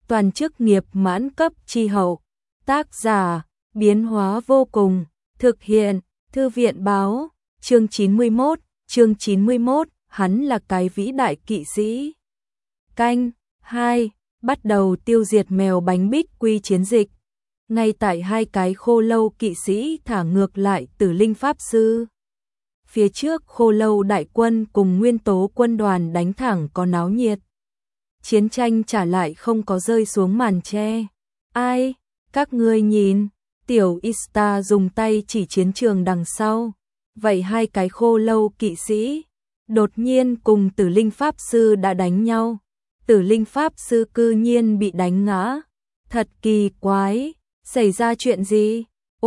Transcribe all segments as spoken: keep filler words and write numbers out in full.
toàn chức nghiệp mãn cấp chi hậu. Tác giả, biến hóa vô cùng, thực hiện, thư viện báo, chương chín mươi mốt, chương chín mươi mốt, hắn là cái vĩ đại kỵ sĩ. Canh, hai, bắt đầu tiêu diệt mèo bánh bích quy chiến dịch. Ngay tại hai cái khô lâu kỵ sĩ thả ngược lại Tử Linh Pháp Sư. Phía trước khô lâu đại quân cùng nguyên tố quân đoàn đánh thẳng có náo nhiệt. Chiến tranh trả lại không có rơi xuống màn che. Ai, các ngươi nhìn, tiểu Ista dùng tay chỉ chiến trường đằng sau. Vậy hai cái khô lâu kỵ sĩ, đột nhiên cùng Tử Linh Pháp Sư đã đánh nhau. Tử Linh Pháp Sư cư nhiên bị đánh ngã. Thật kỳ quái, xảy ra chuyện gì?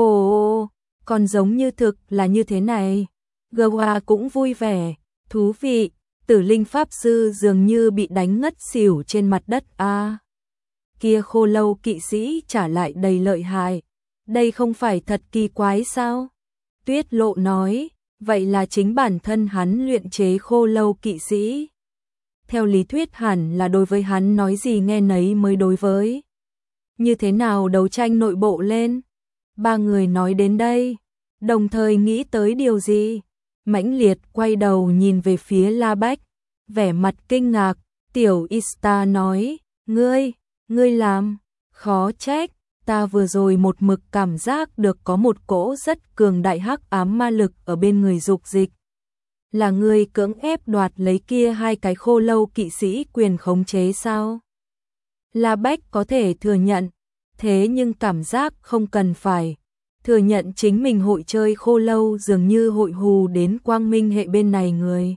Ồ, còn giống như thực là như thế này. Gawa cũng vui vẻ, thú vị, Tử Linh Pháp Sư dường như bị đánh ngất xỉu trên mặt đất a. À, kia khô lâu kỵ sĩ trả lại đầy lợi hại, đây không phải thật kỳ quái sao? Tuyết Lộ nói, vậy là chính bản thân hắn luyện chế khô lâu kỵ sĩ. Theo lý thuyết hẳn là đối với hắn nói gì nghe nấy mới đối với. Như thế nào đấu tranh nội bộ lên? Ba người nói đến đây, đồng thời nghĩ tới điều gì? Mãnh liệt quay đầu nhìn về phía La Bách, vẻ mặt kinh ngạc, tiểu Ista nói, ngươi, ngươi làm, khó trách, ta vừa rồi một mực cảm giác được có một cỗ rất cường đại hắc ám ma lực ở bên người dục dịch. Là ngươi cưỡng ép đoạt lấy kia hai cái khô lâu kỵ sĩ quyền khống chế sao? La Bách có thể thừa nhận, thế nhưng cảm giác không cần phải. Thừa nhận chính mình hội chơi khô lâu dường như hội hù đến quang minh hệ bên này người.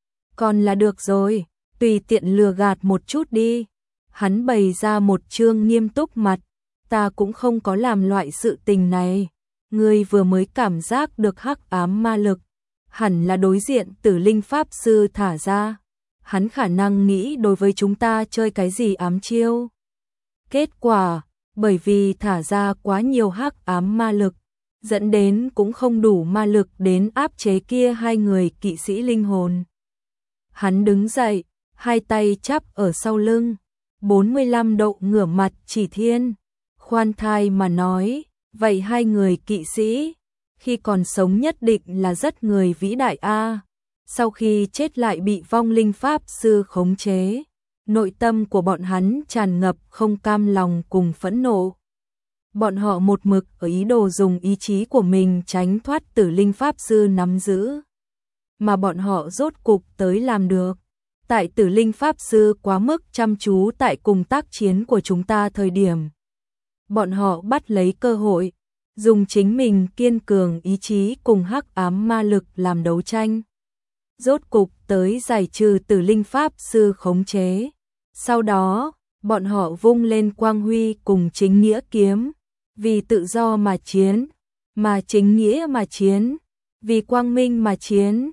Còn là được rồi, tùy tiện lừa gạt một chút đi. Hắn bày ra một trương nghiêm túc mặt, ta cũng không có làm loại sự tình này. Ngươi vừa mới cảm giác được hắc ám ma lực, hẳn là đối diện Tử Linh Pháp Sư thả ra. Hắn khả năng nghĩ đối với chúng ta chơi cái gì ám chiêu. Kết quả, bởi vì thả ra quá nhiều hắc ám ma lực, dẫn đến cũng không đủ ma lực đến áp chế kia hai người kỵ sĩ linh hồn. Hắn đứng dậy, hai tay chắp ở sau lưng, bốn mươi lăm độ ngửa mặt chỉ thiên, khoan thai mà nói, vậy hai người kỵ sĩ, khi còn sống nhất định là rất người vĩ đại a. Sau khi chết lại bị vong linh Pháp Sư khống chế. Nội tâm của bọn hắn tràn ngập không cam lòng cùng phẫn nộ. Bọn họ một mực ở ý đồ dùng ý chí của mình tránh thoát Tử Linh Pháp Sư nắm giữ. Mà bọn họ rốt cục tới làm được. Tại Tử Linh Pháp Sư quá mức chăm chú tại cùng tác chiến của chúng ta thời điểm. Bọn họ bắt lấy cơ hội, dùng chính mình kiên cường ý chí cùng hắc ám ma lực làm đấu tranh. Rốt cục tới giải trừ Tử Linh Pháp Sư khống chế. Sau đó, bọn họ vung lên quang huy cùng chính nghĩa kiếm, vì tự do mà chiến, mà chính nghĩa mà chiến, vì quang minh mà chiến.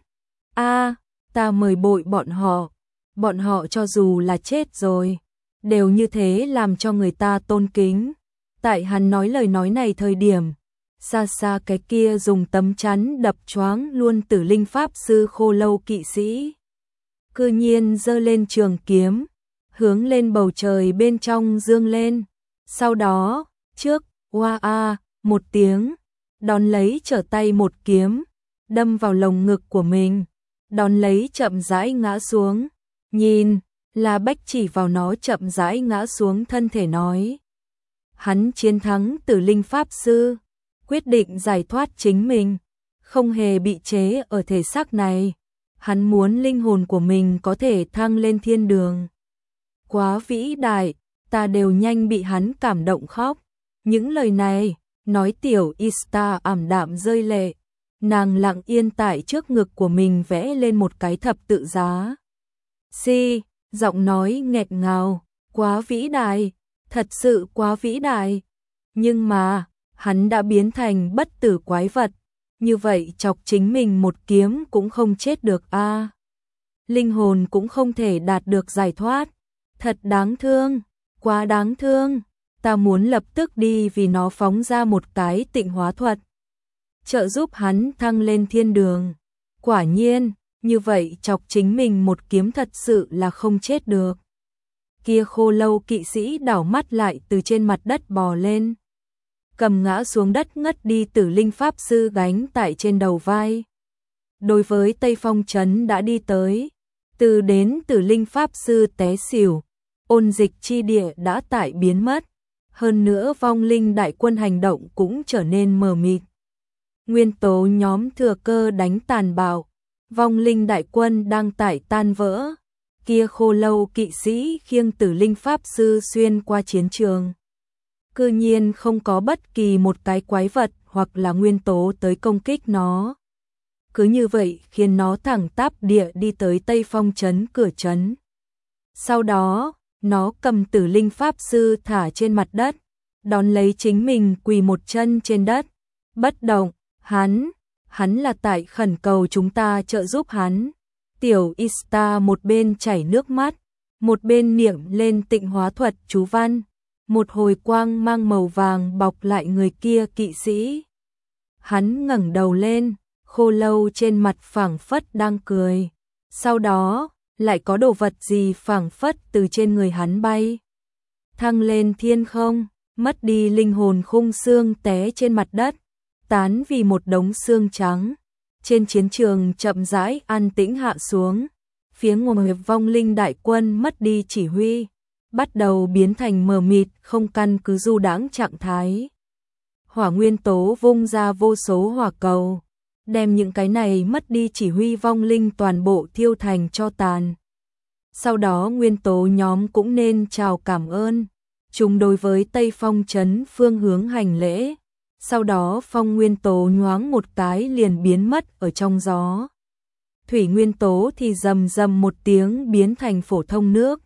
A, ta mời bội bọn họ, bọn họ cho dù là chết rồi, đều như thế làm cho người ta tôn kính. Tại hắn nói lời nói này thời điểm, xa xa cái kia dùng tấm chắn đập choáng luôn Tử Linh Pháp Sư khô lâu kỵ sĩ. Cư nhiên giơ lên trường kiếm, hướng lên bầu trời bên trong dương lên. Sau đó, trước, oa a, một tiếng, đón lấy trở tay một kiếm, đâm vào lồng ngực của mình, đón lấy chậm rãi ngã xuống. Nhìn, La Bách chỉ vào nó chậm rãi ngã xuống thân thể nói. Hắn chiến thắng Tử Linh Pháp Sư, quyết định giải thoát chính mình, không hề bị chế ở thể xác này. Hắn muốn linh hồn của mình có thể thăng lên thiên đường. Quá vĩ đại, ta đều nhanh bị hắn cảm động khóc. Những lời này, nói tiểu Ista ảm đạm rơi lệ. Nàng lặng yên tại trước ngực của mình vẽ lên một cái thập tự giá. Si, giọng nói nghẹt ngào, quá vĩ đại, thật sự quá vĩ đại. Nhưng mà, hắn đã biến thành bất tử quái vật. Như vậy chọc chính mình một kiếm cũng không chết được a. À, linh hồn cũng không thể đạt được giải thoát. Thật đáng thương, quá đáng thương. Ta muốn lập tức đi vì nó phóng ra một cái tịnh hóa thuật, trợ giúp hắn thăng lên thiên đường. Quả nhiên, như vậy chọc chính mình một kiếm thật sự là không chết được. kia khô lâu kỵ sĩ đảo mắt lại từ trên mặt đất bò lên. Cầm ngã xuống đất ngất đi Tử Linh Pháp Sư gánh tại trên đầu vai. Đối với Tây Phong Trấn đã đi tới, từ đến Tử Linh Pháp Sư té xỉu, ôn dịch chi địa đã tại biến mất, hơn nữa vong linh đại quân hành động cũng trở nên mờ mịt. Nguyên tố nhóm thừa cơ đánh tàn bạo, vong linh đại quân đang tại tan vỡ, kia khô lâu kỵ sĩ khiêng Tử Linh Pháp Sư xuyên qua chiến trường. Cư nhiên không có bất kỳ một cái quái vật hoặc là nguyên tố tới công kích nó. Cứ như vậy khiến nó thẳng tắp địa đi tới Tây Phong Trấn cửa trấn. Sau đó, nó cầm Tử Linh Pháp Sư thả trên mặt đất, đón lấy chính mình quỳ một chân trên đất, bất động, hắn, hắn là tại khẩn cầu chúng ta trợ giúp hắn. Tiểu Ista một bên chảy nước mắt, một bên niệm lên tịnh hóa thuật chú văn, một hồi quang mang màu vàng bọc lại người kia kỵ sĩ. Hắn ngẩng đầu lên, khô lâu trên mặt phảng phất đang cười, sau đó lại có đồ vật gì phảng phất từ trên người hắn bay thăng lên thiên không, mất đi linh hồn khung xương té trên mặt đất, tán vì một đống xương trắng. Trên chiến trường chậm rãi an tĩnh hạ xuống, phía ngoài vong linh đại quân mất đi chỉ huy, bắt đầu biến thành mờ mịt không căn cứ du đãng trạng thái. Hỏa nguyên tố vung ra vô số hỏa cầu, đem những cái này mất đi chỉ huy vong linh toàn bộ thiêu thành tro tàn. Sau đó nguyên tố nhóm cũng nên chào cảm ơn, chúng đối với Tây Phong Trấn phương hướng hành lễ. Sau đó phong nguyên tố nhoáng một cái liền biến mất ở trong gió. Thủy nguyên tố thì rầm rầm một tiếng biến thành phổ thông nước.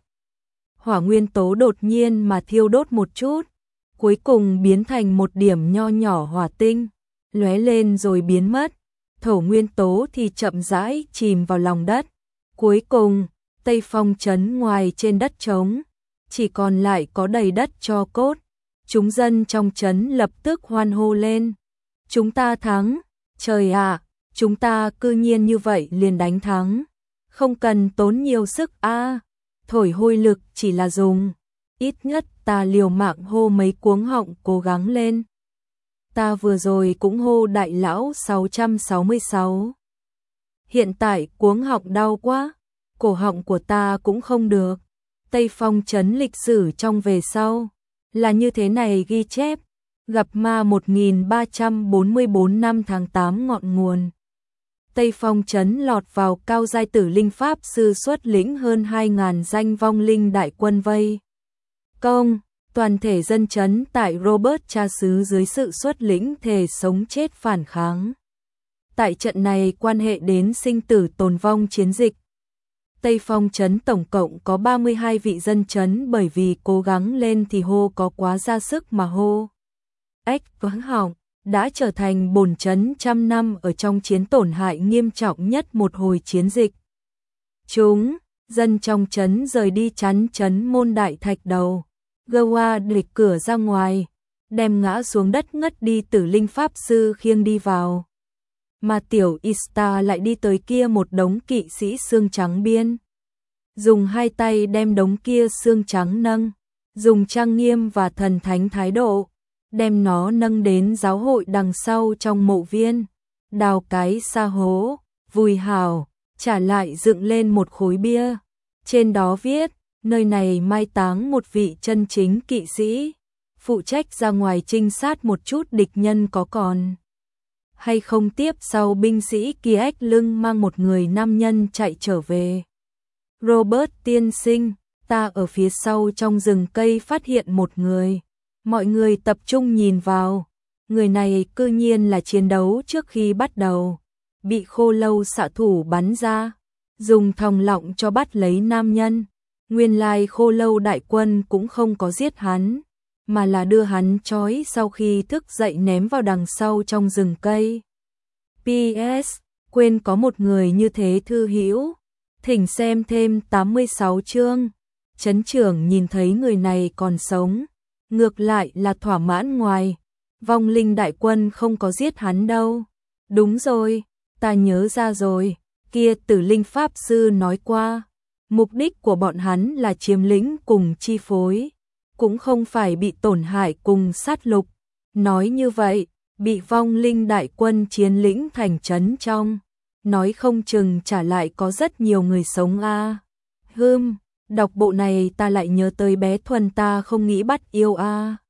Hỏa nguyên tố đột nhiên mà thiêu đốt một chút, cuối cùng biến thành một điểm nho nhỏ hỏa tinh, lóe lên rồi biến mất. Thổ nguyên tố thì chậm rãi chìm vào lòng đất. Cuối cùng, Tây Phong Trấn ngoài trên đất trống, chỉ còn lại có đầy đất tro cốt. Chúng dân trong trấn lập tức hoan hô lên. Chúng ta thắng, trời ạ, chúng ta cư nhiên như vậy liền đánh thắng. Không cần tốn nhiều sức a, thổi hôi lực chỉ là dùng. Ít nhất ta liều mạng hô mấy cuống họng cố gắng lên. Ta vừa rồi cũng hô đại lão sáu trăm sáu mươi sáu. Hiện tại cuống họng đau quá, cổ họng của ta cũng không được. Tây Phong Trấn lịch sử trong về sau là như thế này ghi chép, gặp ma một nghìn ba trăm bốn mươi tư năm tháng tám ngọn nguồn. Tây Phong Trấn lọt vào cao giai Tử Linh Pháp Sư xuất lĩnh hơn hai nghìn danh vong linh đại quân vây công, toàn thể dân trấn tại Robert cha xứ dưới sự xuất lĩnh thề sống chết phản kháng. Tại trận này quan hệ đến sinh tử tồn vong chiến dịch. Tây Phong Trấn tổng cộng có ba mươi hai vị dân trấn, bởi vì cố gắng lên thì hô có quá ra sức mà hô ếch vắng họng, đã trở thành bổn trấn trăm năm ở trong chiến tổn hại nghiêm trọng nhất một hồi chiến dịch. Chúng, dân trong trấn rời đi chắn trấn môn đại thạch đầu, gơ qua địch cửa ra ngoài, đem ngã xuống đất ngất đi Tử Linh Pháp Sư khiêng đi vào. Mà tiểu Ista lại đi tới kia một đống kỵ sĩ xương trắng biên. Dùng hai tay đem đống kia xương trắng nâng, dùng trang nghiêm và thần thánh thái độ, đem nó nâng đến giáo hội đằng sau trong mộ viên, đào cái sa hố, vùi hào, trả lại dựng lên một khối bia. Trên đó viết, nơi này mai táng một vị chân chính kỵ sĩ, phụ trách ra ngoài trinh sát một chút địch nhân có còn hay không. Tiếp sau binh sĩ kia lưng mang một người nam nhân chạy trở về. Robert tiên sinh, ta ở phía sau trong rừng cây phát hiện một người. Mọi người tập trung nhìn vào. Người này cư nhiên là chiến đấu trước khi bắt đầu, bị khô lâu xạ thủ bắn ra, dùng thòng lọng cho bắt lấy nam nhân. Nguyên lai khô lâu đại quân cũng không có giết hắn, mà là đưa hắn trói sau khi thức dậy ném vào đằng sau trong rừng cây. pê ét. Quên có một người như thế thư hữu. Thỉnh xem thêm tám mươi sáu chương. Trấn trưởng nhìn thấy người này còn sống, ngược lại là thỏa mãn ngoài. Vong linh đại quân không có giết hắn đâu. Đúng rồi, ta nhớ ra rồi, kia Tử Linh Pháp Sư nói qua, Mục đích của bọn hắn là chiếm lĩnh cùng chi phối, cũng không phải bị tổn hại cùng sát lục. Nói như vậy, bị vong linh đại quân chiếm lĩnh thành trấn trong, nói không chừng trả lại có rất nhiều người sống a. À. Hừm, đọc bộ này ta lại nhớ tới bé Thuần ta không nghĩ bắt yêu a. À.